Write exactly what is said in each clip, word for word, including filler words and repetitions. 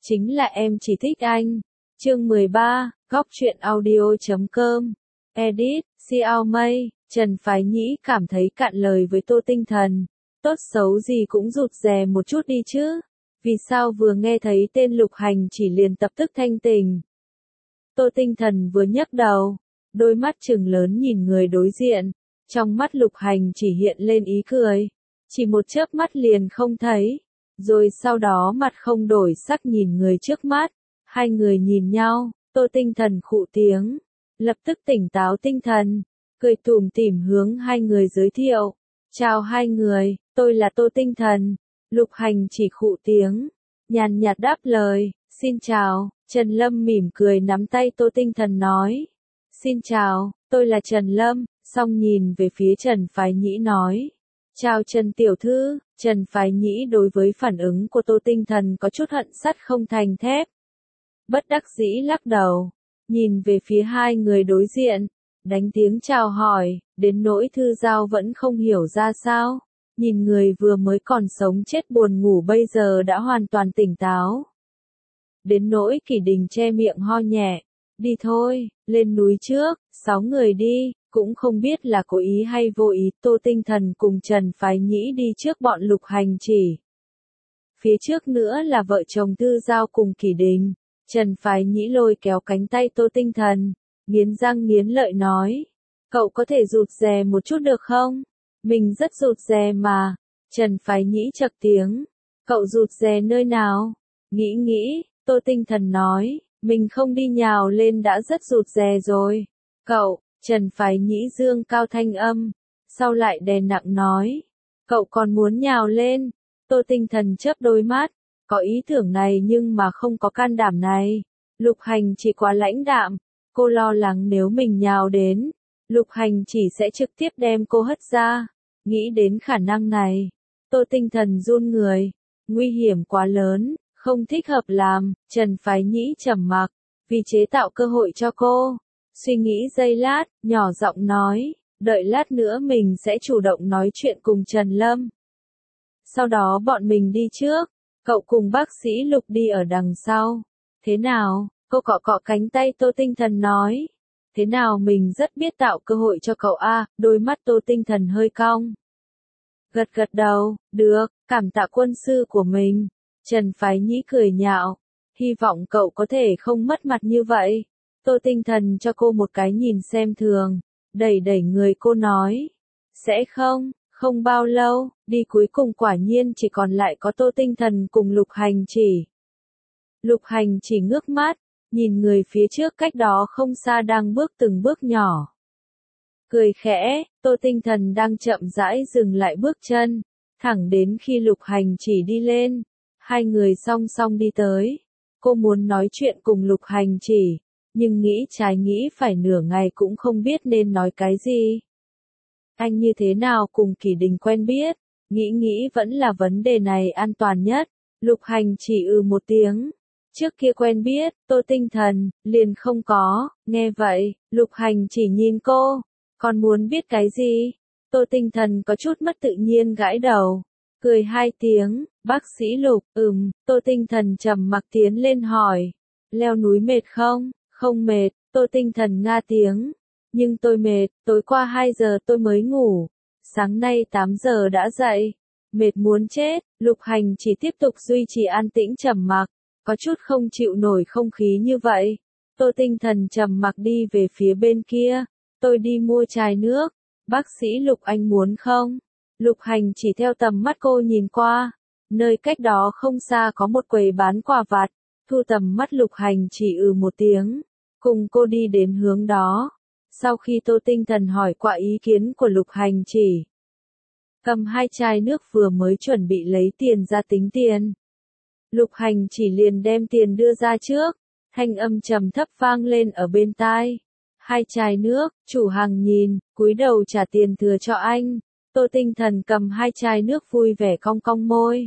chính là em chỉ thích anh. Chương mười ba, góc truyện audio chấm com. Edit, Xiao Mây, Trần Phái Nhĩ cảm thấy cạn lời với Tô Tinh Thần. Tốt xấu gì cũng rụt rè một chút đi chứ. Vì sao vừa nghe thấy tên Lục Hành chỉ liền tập tức thanh tình. Tô Tinh Thần vừa nhấc đầu, đôi mắt trừng lớn nhìn người đối diện. Trong mắt Lục Hành chỉ hiện lên ý cười. Chỉ một chớp mắt liền không thấy. Rồi sau đó mặt không đổi sắc nhìn người trước mắt. Hai người nhìn nhau, Tô Tinh Thần khụ tiếng. Lập tức tỉnh táo tinh thần. Cười tủm tỉm hướng hai người giới thiệu. Chào hai người, tôi là Tô Tinh Thần. Lục Hành chỉ khụ tiếng. Nhàn nhạt đáp lời, xin chào. Trần Lâm mỉm cười nắm tay Tô Tinh Thần nói. Xin chào, tôi là Trần Lâm. Xong nhìn về phía Trần Phái Nhĩ nói. Chào Trần Tiểu Thư. Trần Phái Nhĩ đối với phản ứng của Tô Tinh Thần có chút hận sắt không thành thép. Bất đắc dĩ lắc đầu. Nhìn về phía hai người đối diện. Đánh tiếng chào hỏi. Đến nỗi Thư Giao vẫn không hiểu ra sao. Nhìn người vừa mới còn sống chết buồn ngủ bây giờ đã hoàn toàn tỉnh táo. Đến nỗi Kỷ Đình che miệng ho nhẹ. Đi thôi, lên núi trước, sáu người đi. Cũng không biết là cố ý hay vô ý, Tô Tinh Thần cùng Trần Phái Nhĩ đi trước bọn Lục Hành chỉ. Phía trước nữa là vợ chồng Thư Giao cùng Kỷ Đình. Trần Phái Nhĩ lôi kéo cánh tay Tô Tinh Thần, nghiến răng nghiến lợi nói. Cậu có thể rụt rè một chút được không? Mình rất rụt rè mà. Trần Phái Nhĩ chậc tiếng. Cậu rụt rè nơi nào? Nghĩ nghĩ, Tô Tinh Thần nói. Mình không đi nhào lên đã rất rụt rè rồi. Cậu, Trần Phái Nhĩ dương cao thanh âm. Sau lại đè nặng nói. Cậu còn muốn nhào lên. Tô Tinh Thần chớp đôi mắt. Có ý tưởng này nhưng mà không có can đảm này. Lục Hành chỉ quá lãnh đạm. Cô lo lắng nếu mình nhào đến. Lục Hành chỉ sẽ trực tiếp đem cô hất ra. Nghĩ đến khả năng này. Tô Tinh Thần run người. Nguy hiểm quá lớn. Không thích hợp làm. Trần Phái Nhĩ trầm mặc. Vì chế tạo cơ hội cho cô. Suy nghĩ giây lát. Nhỏ giọng nói. Đợi lát nữa mình sẽ chủ động nói chuyện cùng Trần Lâm. Sau đó bọn mình đi trước. Cậu cùng bác sĩ Lục đi ở đằng sau. Thế nào? Cô cọ cọ cánh tay Tô Tinh Thần nói. Thế nào mình rất biết tạo cơ hội cho cậu a. À, đôi mắt Tô Tinh Thần hơi cong. Gật gật đầu, được, cảm tạ quân sư của mình. Trần Phái Nhĩ cười nhạo. Hy vọng cậu có thể không mất mặt như vậy. Tô Tinh Thần cho cô một cái nhìn xem thường. Đẩy đẩy người cô nói. Sẽ không, không bao lâu, đi cuối cùng quả nhiên chỉ còn lại có Tô Tinh Thần cùng Lục Hành chỉ. Lục Hành chỉ ngước mắt. Nhìn người phía trước cách đó không xa đang bước từng bước nhỏ. Cười khẽ, Tô Tinh Thần đang chậm rãi dừng lại bước chân. Thẳng đến khi Lục Hành chỉ đi lên. Hai người song song đi tới. Cô muốn nói chuyện cùng Lục Hành chỉ. Nhưng nghĩ trái nghĩ phải nửa ngày cũng không biết nên nói cái gì. Anh như thế nào cùng Kỷ Đình quen biết. Nghĩ nghĩ vẫn là vấn đề này an toàn nhất. Lục Hành chỉ ừ một tiếng. Trước kia quen biết, Tô Tinh Thần, liền không có, nghe vậy, Lục Hành chỉ nhìn cô, còn muốn biết cái gì? Tô Tinh Thần có chút mất tự nhiên gãi đầu, cười hai tiếng, bác sĩ Lục, ừm, Tô Tinh Thần trầm mặc tiến lên hỏi, leo núi mệt không? Không mệt, Tô Tinh Thần nga tiếng, nhưng tôi mệt, tối qua hai giờ tôi mới ngủ, sáng nay tám giờ đã dậy, mệt muốn chết, Lục Hành chỉ tiếp tục duy trì an tĩnh trầm mặc. Có chút không chịu nổi không khí như vậy. Tô Tinh Thần trầm mặc đi về phía bên kia. Tôi đi mua chai nước. Bác sĩ Lục anh muốn không? Lục Hành chỉ theo tầm mắt cô nhìn qua. Nơi cách đó không xa có một quầy bán quà vặt. Thu tầm mắt Lục Hành chỉ ừ một tiếng. Cùng cô đi đến hướng đó. Sau khi Tô Tinh Thần hỏi qua ý kiến của Lục Hành chỉ. Cầm hai chai nước vừa mới chuẩn bị lấy tiền ra tính tiền. Lục Hành chỉ liền đem tiền đưa ra trước, thanh âm trầm thấp vang lên ở bên tai. Hai chai nước, chủ hàng nhìn, cúi đầu trả tiền thừa cho anh. Tô Tinh Thần cầm hai chai nước vui vẻ cong cong môi.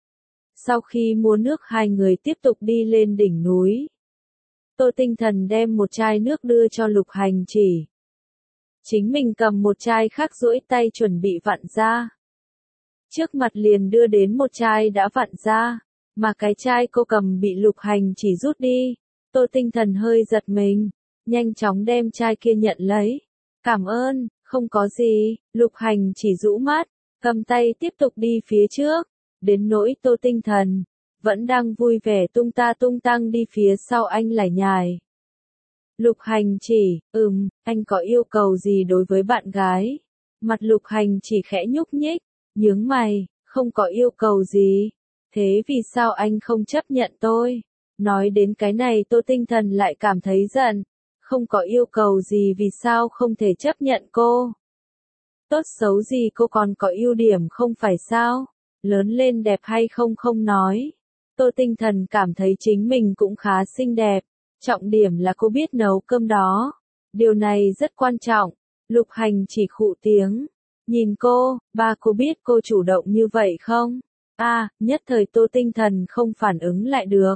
Sau khi mua nước hai người tiếp tục đi lên đỉnh núi. Tô Tinh Thần đem một chai nước đưa cho Lục Hành chỉ. Chính mình cầm một chai khác duỗi tay chuẩn bị vặn ra. Trước mặt liền đưa đến một chai đã vặn ra. mà cái chai cô cầm bị Lục Hành Chỉ rút đi. Tô Tinh Thần hơi giật mình, nhanh chóng đem chai kia nhận lấy. Cảm ơn, không có gì, Lục Hành Chỉ rũ mắt, cầm tay tiếp tục đi phía trước. Đến nỗi Tô Tinh Thần, vẫn đang vui vẻ tung ta tung tăng đi phía sau anh lải nhải. Lục Hành Chỉ, ừm, anh có yêu cầu gì đối với bạn gái? Mặt Lục Hành Chỉ khẽ nhúc nhích, nhướng mày, không có yêu cầu gì. Thế vì sao anh không chấp nhận tôi? Nói đến cái này Tô Tinh Thần lại cảm thấy giận. Không có yêu cầu gì vì sao không thể chấp nhận cô? Tốt xấu gì cô còn có ưu điểm không phải sao? Lớn lên đẹp hay không không nói. Tô Tinh Thần cảm thấy chính mình cũng khá xinh đẹp. Trọng điểm là cô biết nấu cơm đó. Điều này rất quan trọng. Lục Hành Chỉ khụ tiếng. Nhìn cô, ba cô biết cô chủ động như vậy không? À, nhất thời Tô Tinh Thần không phản ứng lại được.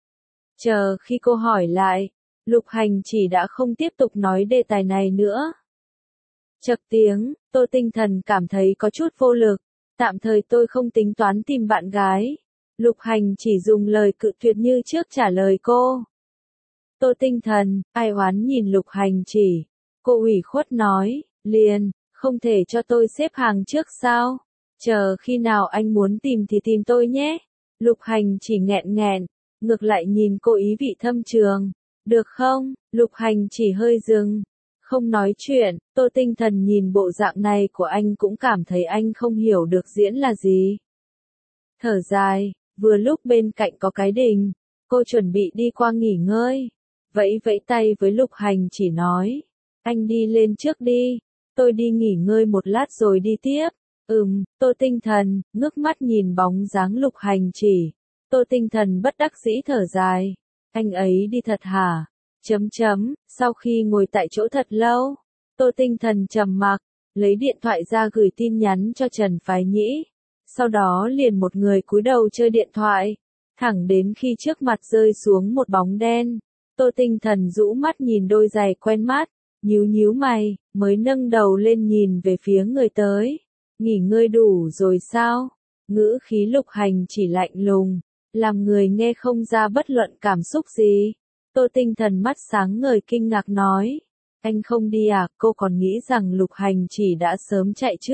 Chờ khi cô hỏi lại, Lục Hành Chỉ đã không tiếp tục nói đề tài này nữa. Chậc tiếng, Tô Tinh Thần cảm thấy có chút vô lực. Tạm thời tôi không tính toán tìm bạn gái. Lục Hành Chỉ dùng lời cự tuyệt như trước trả lời cô. Tô Tinh Thần, ai oán nhìn Lục Hành Chỉ. Cô ủy khuất nói, liền, không thể cho tôi xếp hàng trước sao? Chờ khi nào anh muốn tìm thì tìm tôi nhé. Lục Hành Chỉ nghẹn nghẹn, ngược lại nhìn cô ý vị thâm trường. Được không? Lục Hành Chỉ hơi dừng. Không nói chuyện, Tô Tinh Thần nhìn bộ dạng này của anh cũng cảm thấy anh không hiểu được diễn là gì. Thở dài, vừa lúc bên cạnh có cái đình, cô chuẩn bị đi qua nghỉ ngơi. Vẫy vẫy tay với Lục Hành Chỉ nói, anh đi lên trước đi, tôi đi nghỉ ngơi một lát rồi đi tiếp. Ừm, Tô Tinh Thần, ngước mắt nhìn bóng dáng Lục Hành Chỉ. Tô Tinh Thần bất đắc dĩ thở dài, anh ấy đi thật hả? Chấm chấm, sau khi ngồi tại chỗ thật lâu, Tô Tinh Thần trầm mặc, lấy điện thoại ra gửi tin nhắn cho Trần Phái Nhĩ. Sau đó liền một người cúi đầu chơi điện thoại, thẳng đến khi trước mặt rơi xuống một bóng đen. Tô Tinh Thần rũ mắt nhìn đôi giày quen mắt, nhíu nhíu mày, mới nâng đầu lên nhìn về phía người tới. Nghỉ ngơi đủ rồi sao? Ngữ khí Lục Hành Chỉ lạnh lùng, làm người nghe không ra bất luận cảm xúc gì. Tô Tinh Thần mắt sáng ngời kinh ngạc nói, anh không đi à? Cô còn nghĩ rằng Lục Hành Chỉ đã sớm chạy chứ?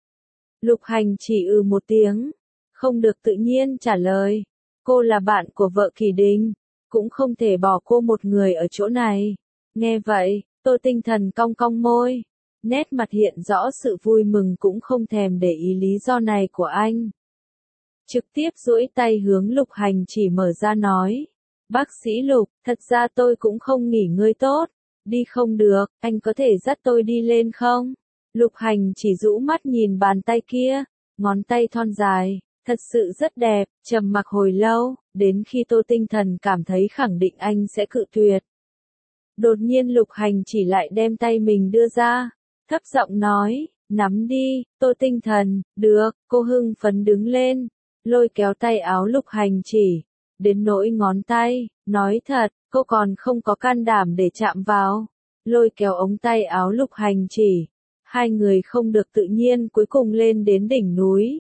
Lục Hành Chỉ ừ một tiếng, không được tự nhiên trả lời. Cô là bạn của vợ Kỳ Đình, cũng không thể bỏ cô một người ở chỗ này. Nghe vậy, Tô Tinh Thần cong cong môi, nét mặt hiện rõ sự vui mừng cũng không thèm để ý lý do này của anh. Trực tiếp duỗi tay hướng Lục Hành Chỉ mở ra nói, bác sĩ Lục, thật ra tôi cũng không nghỉ ngơi tốt, đi không được, anh có thể dắt tôi đi lên không? Lục Hành Chỉ rũ mắt nhìn bàn tay kia, ngón tay thon dài, thật sự rất đẹp, trầm mặc hồi lâu, đến khi Tô Tinh Thần cảm thấy khẳng định anh sẽ cự tuyệt. Đột nhiên Lục Hành Chỉ lại đem tay mình đưa ra, thấp giọng nói, nắm đi. Tô Tinh Thần, được, cô hưng phấn đứng lên, lôi kéo tay áo Lục Hành Chỉ, đến nỗi ngón tay, nói thật, cô còn không có can đảm để chạm vào, lôi kéo ống tay áo Lục Hành Chỉ. Hai người không được tự nhiên cuối cùng lên đến đỉnh núi.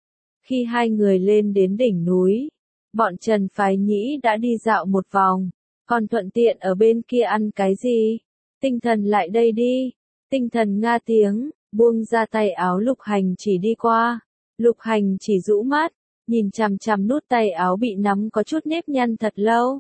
Khi hai người lên đến đỉnh núi, bọn Trần Phái Nhĩ đã đi dạo một vòng, còn thuận tiện ở bên kia ăn cái gì? Tinh Thần lại đây đi. Tinh Thần nga tiếng, buông ra tay áo Lục Hành Chỉ đi qua. Lục Hành Chỉ rũ mắt, nhìn chằm chằm nút tay áo bị nắm có chút nếp nhăn thật lâu.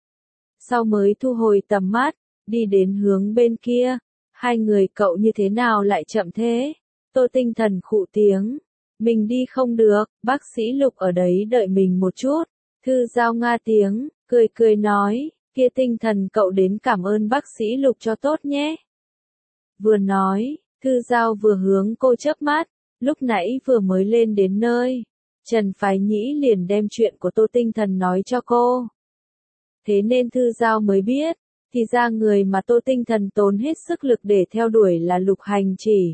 Sau mới thu hồi tầm mắt, đi đến hướng bên kia. Hai người cậu như thế nào lại chậm thế? Tô Tinh Thần khụ tiếng. Mình đi không được, bác sĩ Lục ở đấy đợi mình một chút. Thư Giao nga tiếng, cười cười nói, kia Tinh Thần cậu đến cảm ơn bác sĩ Lục cho tốt nhé. Vừa nói, Thư Giao vừa hướng cô chớp mắt, lúc nãy vừa mới lên đến nơi. Trần Phái Nhĩ liền đem chuyện của Tô Tinh Thần nói cho cô. Thế nên Thư Giao mới biết, thì ra người mà Tô Tinh Thần tốn hết sức lực để theo đuổi là Lục Hành Chỉ.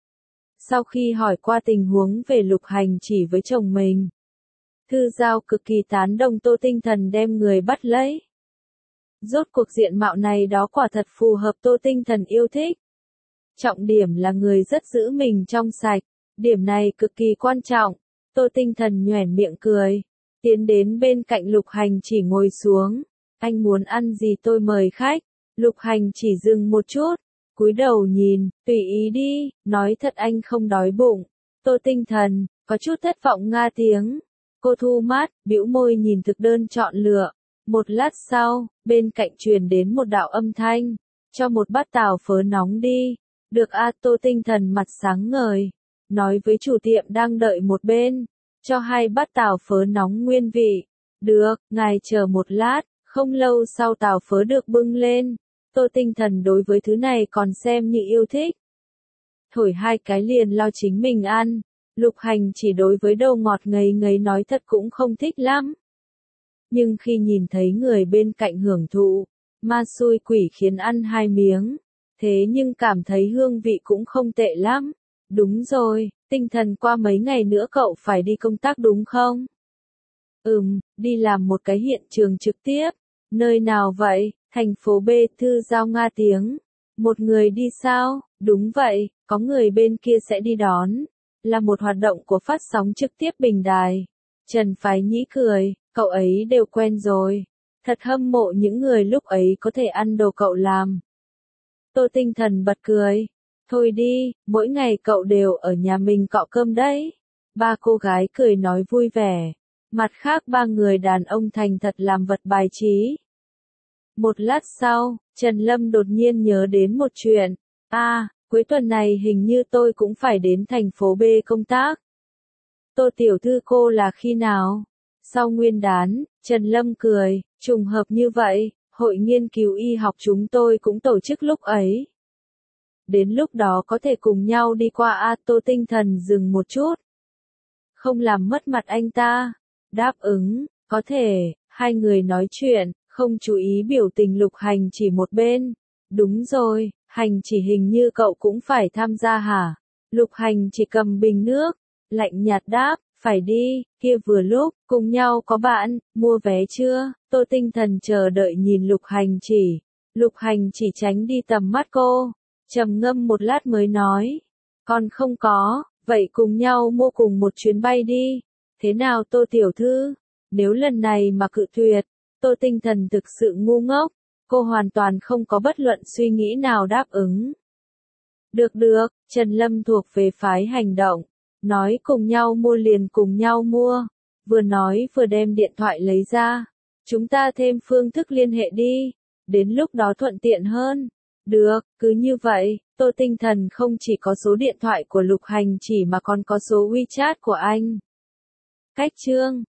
Sau khi hỏi qua tình huống về Lục Hành Chỉ với chồng mình, Thư Giao cực kỳ tán đồng Tô Tinh Thần đem người bắt lấy. Rốt cuộc diện mạo này đó quả thật phù hợp Tô Tinh Thần yêu thích. Trọng điểm là người rất giữ mình trong sạch, điểm này cực kỳ quan trọng. Tô Tinh Thần nhoẻn miệng cười, tiến đến bên cạnh Lục Hành Chỉ ngồi xuống. Anh muốn ăn gì tôi mời khách. Lục Hành Chỉ dừng một chút, cúi đầu nhìn, tùy ý đi, nói thật anh không đói bụng. Tô Tinh Thần, có chút thất vọng nga tiếng. Cô thu mát, bĩu môi nhìn thực đơn chọn lựa. Một lát sau, bên cạnh truyền đến một đạo âm thanh. Cho một bát tàu phớ nóng đi. Được a Tô Tinh Thần mặt sáng ngời. Nói với chủ tiệm đang đợi một bên. Cho hai bát tàu phớ nóng nguyên vị. Được, ngài chờ một lát. Không lâu sau tàu phớ được bưng lên. Tô Tinh Thần đối với thứ này còn xem như yêu thích. Thổi hai cái liền lo chính mình ăn. Lục Hành Chỉ đối với đồ ngọt ngấy ngấy nói thật cũng không thích lắm. Nhưng khi nhìn thấy người bên cạnh hưởng thụ, ma xui quỷ khiến ăn hai miếng. Thế nhưng cảm thấy hương vị cũng không tệ lắm. Đúng rồi, Tinh Thần qua mấy ngày nữa cậu phải đi công tác đúng không? Ừm, đi làm một cái hiện trường trực tiếp. Nơi nào vậy? Thành phố B. Thư Giao nga tiếng. Một người đi sao? Đúng vậy, có người bên kia sẽ đi đón. Là một hoạt động của phát sóng trực tiếp bình đài. Trần Phái Nhĩ cười, cậu ấy đều quen rồi. Thật hâm mộ những người lúc ấy có thể ăn đồ cậu làm. Tô Tinh Thần bật cười. Thôi đi, mỗi ngày cậu đều ở nhà mình cọ cơm đấy. Ba cô gái cười nói vui vẻ. Mặt khác ba người đàn ông thành thật làm vật bài trí. Một lát sau, Trần Lâm đột nhiên nhớ đến một chuyện. À, cuối tuần này hình như tôi cũng phải đến thành phố B công tác. Tô tiểu thư cô là khi nào? Sau Nguyên đán, Trần Lâm cười, trùng hợp như vậy, hội nghiên cứu y học chúng tôi cũng tổ chức lúc ấy. Đến lúc đó có thể cùng nhau đi qua a Tô Tinh Thần dừng một chút. Không làm mất mặt anh ta. Đáp ứng, có thể, hai người nói chuyện, không chú ý biểu tình Lục Hành Chỉ một bên. Đúng rồi, Hành Chỉ hình như cậu cũng phải tham gia hả? Lục Hành Chỉ cầm bình nước, lạnh nhạt đáp, phải đi, kia vừa lúc, cùng nhau có bạn, mua vé chưa? Tô Tinh Thần chờ đợi nhìn Lục Hành Chỉ. Lục Hành Chỉ tránh đi tầm mắt cô, trầm ngâm một lát mới nói. Còn không có, vậy cùng nhau mua cùng một chuyến bay đi. Thế nào Tô tiểu thư? Nếu lần này mà cự tuyệt, Tô Tinh Thần thực sự ngu ngốc, cô hoàn toàn không có bất luận suy nghĩ nào đáp ứng. Được được, Trần Lâm thuộc về phái hành động, nói cùng nhau mua liền cùng nhau mua, vừa nói vừa đem điện thoại lấy ra. Chúng ta thêm phương thức liên hệ đi, đến lúc đó thuận tiện hơn. Được, cứ như vậy, Tô Tinh Thần không chỉ có số điện thoại của Lục Hành Chỉ mà còn có số WeChat của anh. Cách chương